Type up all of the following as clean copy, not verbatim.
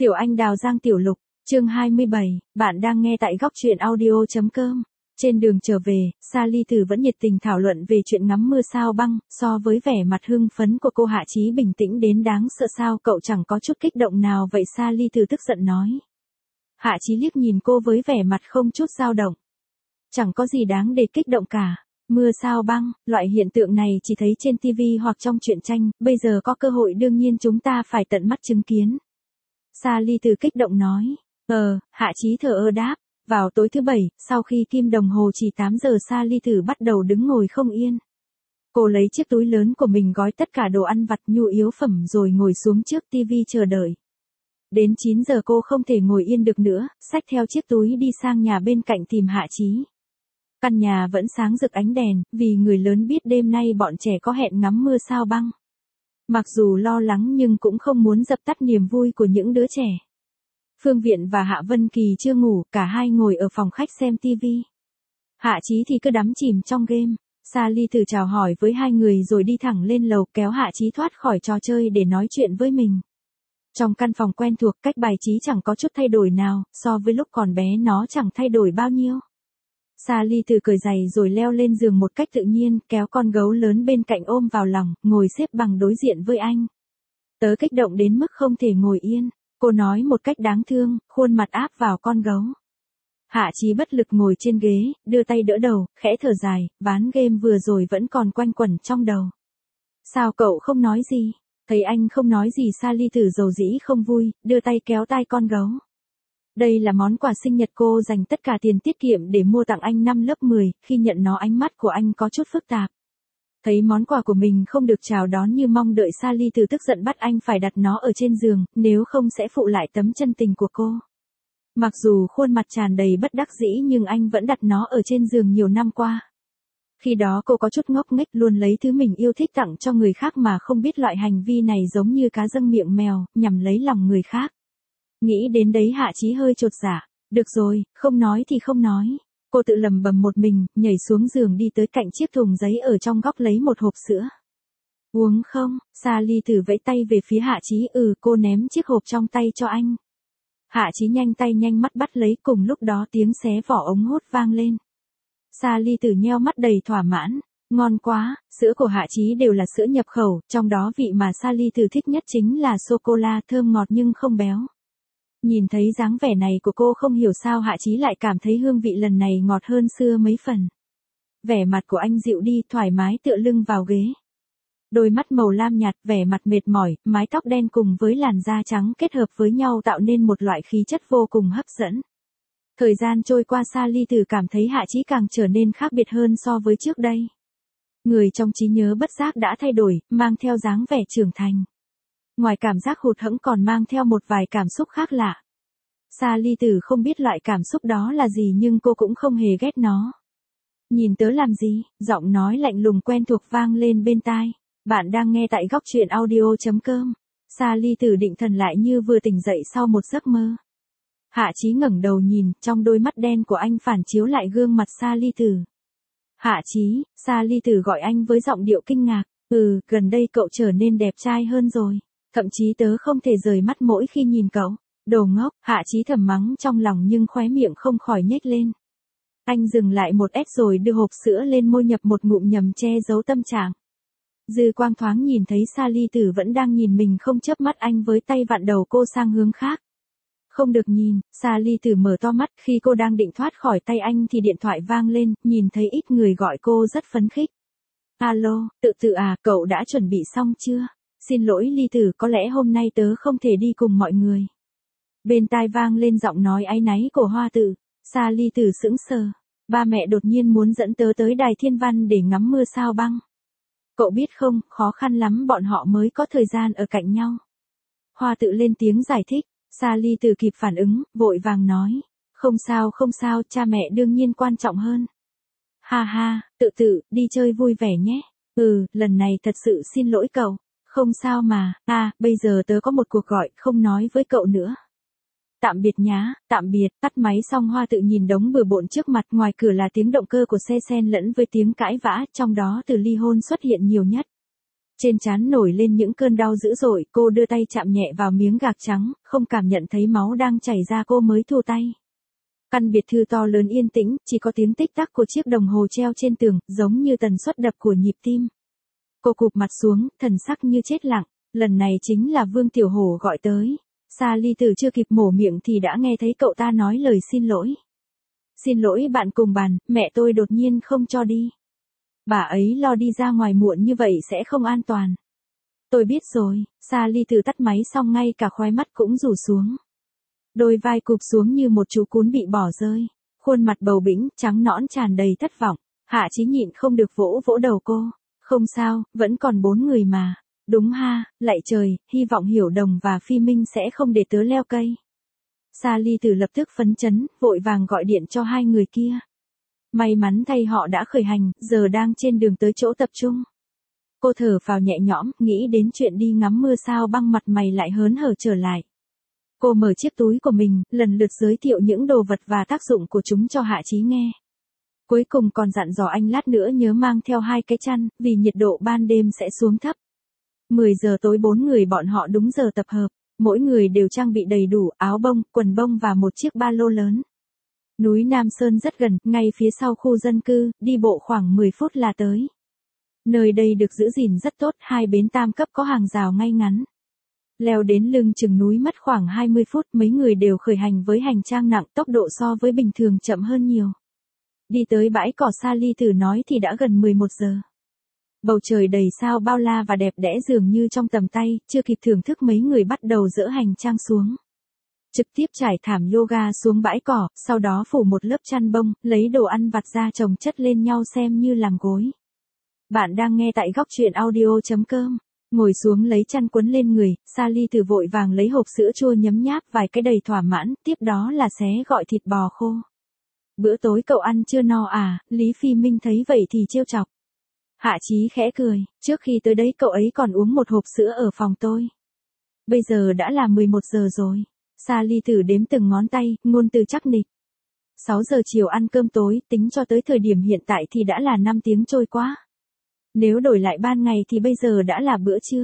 Tiểu Anh Đào Giang Tiểu Lục, chương 27, bạn đang nghe tại góc truyện audio.com. Trên đường trở về, Sally Tử vẫn nhiệt tình thảo luận về chuyện ngắm mưa sao băng, so với vẻ mặt hưng phấn của cô Hạ Chí bình tĩnh đến đáng sợ sao cậu chẳng có chút kích động nào vậy Sally Tử tức giận nói. Hạ Chí liếc nhìn cô với vẻ mặt không chút dao động. Chẳng có gì đáng để kích động cả. Mưa sao băng, loại hiện tượng này chỉ thấy trên TV hoặc trong truyện tranh, bây giờ có cơ hội đương nhiên chúng ta phải tận mắt chứng kiến. Sally Tử kích động nói. Hạ Chí thờ ơ đáp. Vào tối thứ Bảy, sau khi kim đồng hồ chỉ 8 giờ Sally Tử bắt đầu đứng ngồi không yên. Cô lấy chiếc túi lớn của mình gói tất cả đồ ăn vặt nhu yếu phẩm rồi ngồi xuống trước TV chờ đợi. Đến 9 giờ cô không thể ngồi yên được nữa, xách theo chiếc túi đi sang nhà bên cạnh tìm Hạ Chí. Căn nhà vẫn sáng rực ánh đèn, vì người lớn biết đêm nay bọn trẻ có hẹn ngắm mưa sao băng. Mặc dù lo lắng nhưng cũng không muốn dập tắt niềm vui của những đứa trẻ. Phương Viện và Hạ Vân Kỳ chưa ngủ, cả hai ngồi ở phòng khách xem TV. Hạ Chí thì cứ đắm chìm trong game. Sally Tử chào hỏi với hai người rồi đi thẳng lên lầu kéo Hạ Chí thoát khỏi trò chơi để nói chuyện với mình. Trong căn phòng quen thuộc, cách bài trí chẳng có chút thay đổi nào, so với lúc còn bé nó chẳng thay đổi bao nhiêu. Sally Tử cởi giày rồi leo lên giường một cách tự nhiên, kéo con gấu lớn bên cạnh ôm vào lòng, ngồi xếp bằng đối diện với anh. Tớ kích động đến mức không thể ngồi yên. Cô nói một cách đáng thương, khuôn mặt áp vào con gấu. Hạ Chí bất lực ngồi trên ghế, đưa tay đỡ đầu, khẽ thở dài, ván game vừa rồi vẫn còn quanh quẩn trong đầu. Sao cậu không nói gì? Thấy anh không nói gì Sally Tử dầu dĩ không vui, đưa tay kéo tai con gấu. Đây là món quà sinh nhật cô dành tất cả tiền tiết kiệm để mua tặng anh năm lớp 10, khi nhận nó ánh mắt của anh có chút phức tạp. Thấy món quà của mình không được chào đón như mong đợi Sally Tử tức giận bắt anh phải đặt nó ở trên giường, nếu không sẽ phụ lại tấm chân tình của cô. Mặc dù khuôn mặt tràn đầy bất đắc dĩ nhưng anh vẫn đặt nó ở trên giường nhiều năm qua. Khi đó cô có chút ngốc nghếch luôn lấy thứ mình yêu thích tặng cho người khác mà không biết loại hành vi này giống như cá dâng miệng mèo, nhằm lấy lòng người khác. Nghĩ đến đấy Hạ Chí hơi chột dạ. Được rồi, không nói thì không nói. Cô tự lầm bầm một mình, nhảy xuống giường đi tới cạnh chiếc thùng giấy ở trong góc lấy một hộp sữa. Uống không? Sally Tử vẫy tay về phía Hạ Chí. Cô ném chiếc hộp trong tay cho anh. Hạ Chí nhanh tay nhanh mắt bắt lấy, cùng lúc đó tiếng xé vỏ ống hút vang lên. Sally Tử nheo mắt đầy thỏa mãn. Ngon quá, sữa của Hạ Chí đều là sữa nhập khẩu, trong đó vị mà Sally Tử thích nhất chính là sô-cô-la thơm ngọt nhưng không béo. Nhìn thấy dáng vẻ này của cô không hiểu sao Hạ Chí lại cảm thấy hương vị lần này ngọt hơn xưa mấy phần. Vẻ mặt của anh dịu đi, thoải mái tựa lưng vào ghế. Đôi mắt màu lam nhạt, vẻ mặt mệt mỏi, mái tóc đen cùng với làn da trắng kết hợp với nhau tạo nên một loại khí chất vô cùng hấp dẫn. Thời gian trôi qua Sally Tử cảm thấy Hạ Chí càng trở nên khác biệt hơn so với trước đây. Người trong trí nhớ bất giác đã thay đổi, mang theo dáng vẻ trưởng thành. Ngoài cảm giác hụt hẫng còn mang theo một vài cảm xúc khác lạ. Sally Tử không biết loại cảm xúc đó là gì nhưng cô cũng không hề ghét nó. Nhìn tớ làm gì? Giọng nói lạnh lùng quen thuộc vang lên bên tai. Bạn đang nghe tại góc truyện audio.com. Sally Tử định thần lại như vừa tỉnh dậy sau một giấc mơ. Hạ Chí ngẩng đầu nhìn, trong đôi mắt đen của anh phản chiếu lại gương mặt Sally Tử. Hạ Chí, Sally Tử gọi anh với giọng điệu kinh ngạc. Gần đây cậu trở nên đẹp trai hơn rồi. Thậm chí tớ không thể rời mắt mỗi khi nhìn cậu. Đồ ngốc, Hạ Chí thầm mắng trong lòng nhưng khóe miệng không khỏi nhếch lên. Anh dừng lại một ép rồi đưa hộp sữa lên môi nhập một ngụm nhằm che giấu tâm trạng. Dư quang thoáng nhìn thấy Sally Tử vẫn đang nhìn mình không chớp mắt anh với tay vặn đầu cô sang hướng khác. Không được nhìn, Sally Tử mở to mắt khi cô đang định thoát khỏi tay anh thì điện thoại vang lên, nhìn thấy ít người gọi cô rất phấn khích. Alo, Tự à, cậu đã chuẩn bị xong chưa? Xin lỗi Ly Tử, có lẽ hôm nay tớ không thể đi cùng mọi người. Bên tai vang lên giọng nói áy náy của Hoa Tự. Sally Tử sững sờ. Ba mẹ đột nhiên muốn dẫn tớ tới Đài Thiên Văn để ngắm mưa sao băng. Cậu biết không, khó khăn lắm bọn họ mới có thời gian ở cạnh nhau. Hoa Tự lên tiếng giải thích. Sally Tử kịp phản ứng, vội vàng nói. Không sao, cha mẹ đương nhiên quan trọng hơn. Ha ha, Tự, đi chơi vui vẻ nhé. Lần này thật sự xin lỗi cậu. Không sao mà, bây giờ tớ có một cuộc gọi, không nói với cậu nữa. Tạm biệt nhá, tạm biệt, tắt máy xong Hoa Tự nhìn đống bừa bộn trước mặt, ngoài cửa là tiếng động cơ của xe xen lẫn với tiếng cãi vã, trong đó từ ly hôn xuất hiện nhiều nhất. Trên trán nổi lên những cơn đau dữ dội, cô đưa tay chạm nhẹ vào miếng gạc trắng, không cảm nhận thấy máu đang chảy ra cô mới thu tay. Căn biệt thự to lớn yên tĩnh, chỉ có tiếng tích tắc của chiếc đồng hồ treo trên tường, giống như tần suất đập của nhịp tim. Cô cụp mặt xuống, thần sắc như chết lặng, lần này chính là Vương Tiểu Hổ gọi tới. Sally Tử chưa kịp mở miệng thì đã nghe thấy cậu ta nói lời xin lỗi. Xin lỗi bạn cùng bàn, mẹ tôi đột nhiên không cho đi. Bà ấy lo đi ra ngoài muộn như vậy sẽ không an toàn. Tôi biết rồi, Sally Tử tắt máy xong ngay cả khóe mắt cũng rủ xuống. Đôi vai cụp xuống như một chú cún bị bỏ rơi. Khuôn mặt bầu bĩnh, trắng nõn tràn đầy thất vọng. Hạ Chí nhịn không được vỗ vỗ đầu cô. Không sao, vẫn còn 4 người mà. Đúng ha, lạy trời, hy vọng Hiểu Đồng và Phi Minh sẽ không để tớ leo cây. Sally Tử lập tức phấn chấn, vội vàng gọi điện cho 2 người kia. May mắn thay họ đã khởi hành, giờ đang trên đường tới chỗ tập trung. Cô thở phào nhẹ nhõm, nghĩ đến chuyện đi ngắm mưa sao băng, mặt mày lại hớn hở trở lại. Cô mở chiếc túi của mình, lần lượt giới thiệu những đồ vật và tác dụng của chúng cho Hạ Chí nghe. Cuối cùng còn dặn dò anh lát nữa nhớ mang theo 2 cái chăn, vì nhiệt độ ban đêm sẽ xuống thấp. 10 giờ tối 4 người bọn họ đúng giờ tập hợp, mỗi người đều trang bị đầy đủ áo bông, quần bông và một chiếc ba lô lớn. Núi Nam Sơn rất gần, ngay phía sau khu dân cư, đi bộ khoảng 10 phút là tới. Nơi đây được giữ gìn rất tốt, 2 bến tam cấp có hàng rào ngay ngắn. Leo đến lưng chừng núi mất khoảng 20 phút, mấy người đều khởi hành với hành trang nặng, tốc độ so với bình thường chậm hơn nhiều. Đi tới bãi cỏ Sally Tử nói thì đã gần 11 giờ. Bầu trời đầy sao bao la và đẹp đẽ dường như trong tầm tay, chưa kịp thưởng thức mấy người bắt đầu dỡ hành trang xuống. Trực tiếp trải thảm yoga xuống bãi cỏ, sau đó phủ một lớp chăn bông, lấy đồ ăn vặt ra chồng chất lên nhau xem như làm gối. Bạn đang nghe tại góc truyện audio.com. Ngồi xuống lấy chăn quấn lên người, Sally Tử vội vàng lấy hộp sữa chua nhấm nháp vài cái đầy thỏa mãn, tiếp đó là xé gọi thịt bò khô. Bữa tối cậu ăn chưa no à? Lý Phi Minh thấy vậy thì trêu chọc. Hạ Chí khẽ cười, trước khi tới đấy cậu ấy còn uống một hộp sữa ở phòng tôi. Bây giờ đã là 11 giờ rồi. Sally Tử đếm từng ngón tay, ngôn từ chắc nịch. 6 giờ chiều ăn cơm tối, tính cho tới thời điểm hiện tại thì đã là 5 tiếng trôi qua. Nếu đổi lại ban ngày thì bây giờ đã là bữa trưa.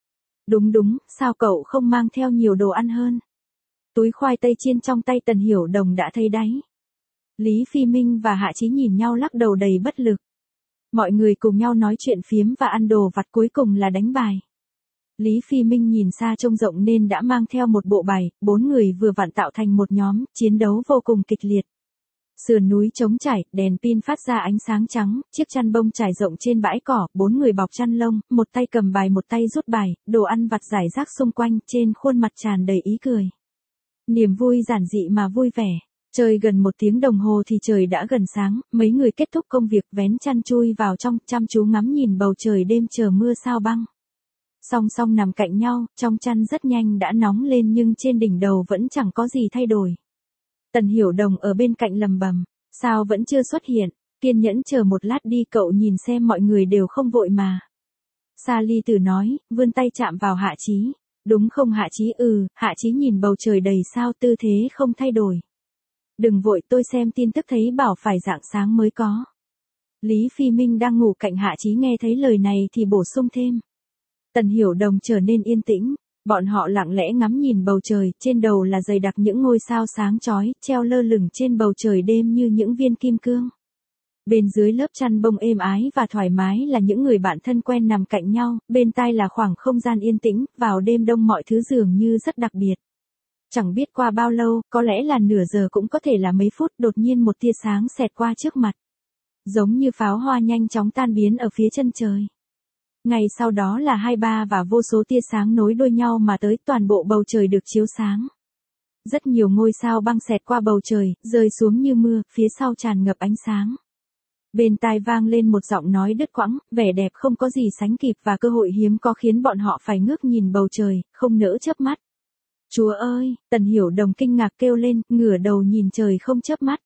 Đúng, sao cậu không mang theo nhiều đồ ăn hơn? Túi khoai tây chiên trong tay Tần Hiểu Đồng đã thấy đáy. Lý Phi Minh và Hạ Chí nhìn nhau lắc đầu đầy bất lực. Mọi người cùng nhau nói chuyện phiếm và ăn đồ vặt, cuối cùng là đánh bài. Lý Phi Minh nhìn xa trông rộng nên đã mang theo một bộ bài, 4 người vừa vặn tạo thành một nhóm, chiến đấu vô cùng kịch liệt. Sườn núi trống trải, đèn pin phát ra ánh sáng trắng, chiếc chăn bông trải rộng trên bãi cỏ, 4 người bọc chăn lông, một tay cầm bài một tay rút bài, đồ ăn vặt rải rác xung quanh, trên khuôn mặt tràn đầy ý cười. Niềm vui giản dị mà vui vẻ. Chơi gần 1 tiếng đồng hồ thì trời đã gần sáng, mấy người kết thúc công việc vén chăn chui vào trong, chăm chú ngắm nhìn bầu trời đêm chờ mưa sao băng. Song song nằm cạnh nhau, trong chăn rất nhanh đã nóng lên nhưng trên đỉnh đầu vẫn chẳng có gì thay đổi. Tần Hiểu Đồng ở bên cạnh lầm bầm, sao vẫn chưa xuất hiện, kiên nhẫn chờ một lát đi, cậu nhìn xem mọi người đều không vội mà. Sally Tử nói, vươn tay chạm vào Hạ Chí. Đúng không Hạ Chí? Hạ Chí nhìn bầu trời đầy sao, tư thế không thay đổi. Đừng vội, tôi xem tin tức thấy bảo phải rạng sáng mới có. Lý Phi Minh đang ngủ cạnh Hạ Chí nghe thấy lời này thì bổ sung thêm. Tần Hiểu Đồng trở nên yên tĩnh, bọn họ lặng lẽ ngắm nhìn bầu trời, trên đầu là dày đặc những ngôi sao sáng chói, treo lơ lửng trên bầu trời đêm như những viên kim cương. Bên dưới lớp chăn bông êm ái và thoải mái là những người bạn thân quen nằm cạnh nhau, bên tai là khoảng không gian yên tĩnh, vào đêm đông mọi thứ dường như rất đặc biệt. Chẳng biết qua bao lâu, có lẽ là nửa giờ cũng có thể là mấy phút, đột nhiên một tia sáng xẹt qua trước mặt. Giống như pháo hoa nhanh chóng tan biến ở phía chân trời. Ngày sau đó là 23 và vô số tia sáng nối đuôi nhau mà tới, toàn bộ bầu trời được chiếu sáng. Rất nhiều ngôi sao băng xẹt qua bầu trời, rơi xuống như mưa, phía sau tràn ngập ánh sáng. Bên tai vang lên một giọng nói đứt quãng, vẻ đẹp không có gì sánh kịp và cơ hội hiếm có khiến bọn họ phải ngước nhìn bầu trời, không nỡ chớp mắt. Chúa ơi, Tần Hiểu Đồng kinh ngạc kêu lên, ngửa đầu nhìn trời không chớp mắt.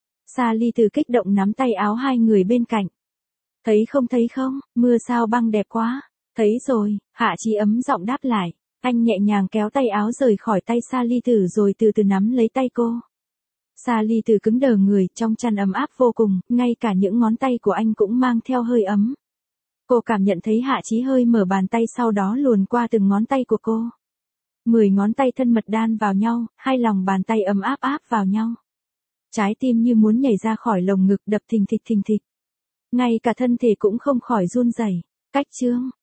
Sally Tử kích động nắm tay áo 2 người bên cạnh. Thấy không, mưa sao băng đẹp quá. Thấy rồi, Hạ Chí ấm giọng đáp lại. Anh nhẹ nhàng kéo tay áo rời khỏi tay Sally Tử rồi từ từ nắm lấy tay cô. Sally Tử cứng đờ người, trong chăn ấm áp vô cùng, ngay cả những ngón tay của anh cũng mang theo hơi ấm. Cô cảm nhận thấy Hạ Chí hơi mở bàn tay sau đó luồn qua từng ngón tay của cô. 10 ngón tay thân mật đan vào nhau, hai lòng bàn tay ấm áp áp vào nhau. Trái tim như muốn nhảy ra khỏi lồng ngực đập thình thịch thình thịch. Ngay cả thân thể cũng không khỏi run rẩy. Cách chương